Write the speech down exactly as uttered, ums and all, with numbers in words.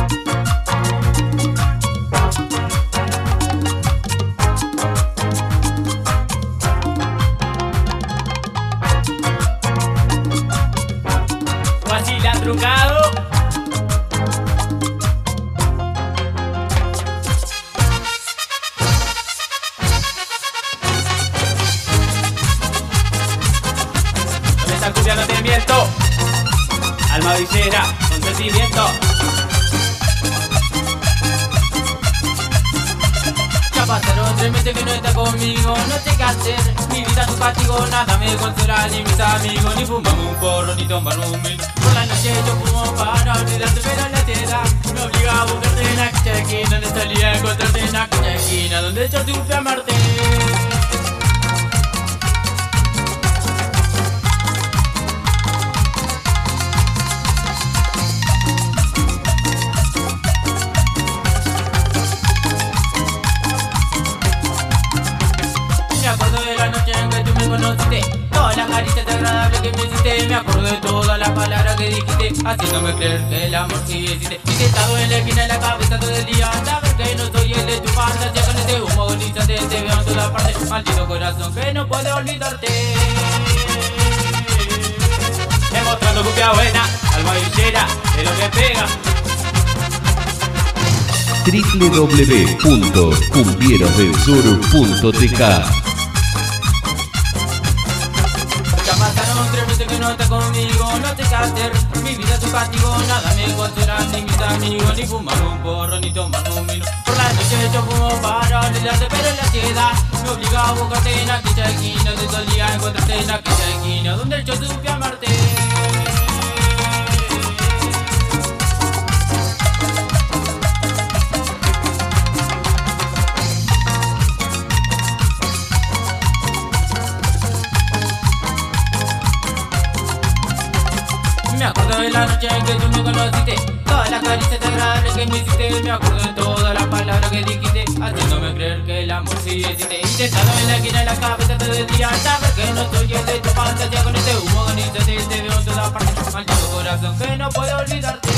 Vacila trucado. Con esta cumbia no te miento. Alma villera, con sentimiento. Ya pasaron tres meses que no está conmigo, no sé qué hacer. Mi vida es un castigo, nada me consuela, ni mis amigos, ni fumamos un porro, ni tomamos un vino. Por la noche yo fumo para olvidarte, pero la ansiedad me obliga a buscarte en aquella esquina, donde salía a encontrarte en aquella esquina, donde yo supe amarte. Me acuerdo de la noche en que tú me conociste, todas las caricias agradables que me hiciste. Me acuerdo de todas las palabras que dijiste, haciéndome creer que el amor sí existe. Y sentado en la esquina de la cabeza todo el día, sabes que no soy el de tu fantasía. Con este humo agonizante te veo en todas partes, maldito corazón que no puede olvidarte. Demostrando cumbia buena, alma villera, de lo que pega. doble u doble u doble u punto cumbierosdelsur punto t k. Ya pasaron tres meses que no estás conmigo, no sé qué hacer. Mi vida es un castigo, nada me consuela, ni mis amigos, ni fumar un porro, ni tomar un vino. Por la noche yo fumo para olvidarte, pero la ansiedad me obliga a buscarte en aquella esquina, donde solía encontrarte en aquella esquina, donde yo supe amarte. Me acuerdo de la noche en que tú me conociste, todas las caricias agradables que me hiciste. Me acuerdo de todas las palabras que dijiste, haciéndome creer que el amor sí existe. Y sentado en la esquina de la cabeza todo el día, sabes que no soy el de tu fantasía. Con este humo agonizante te veo en todas partes, maldito corazón que no puedo olvidarte.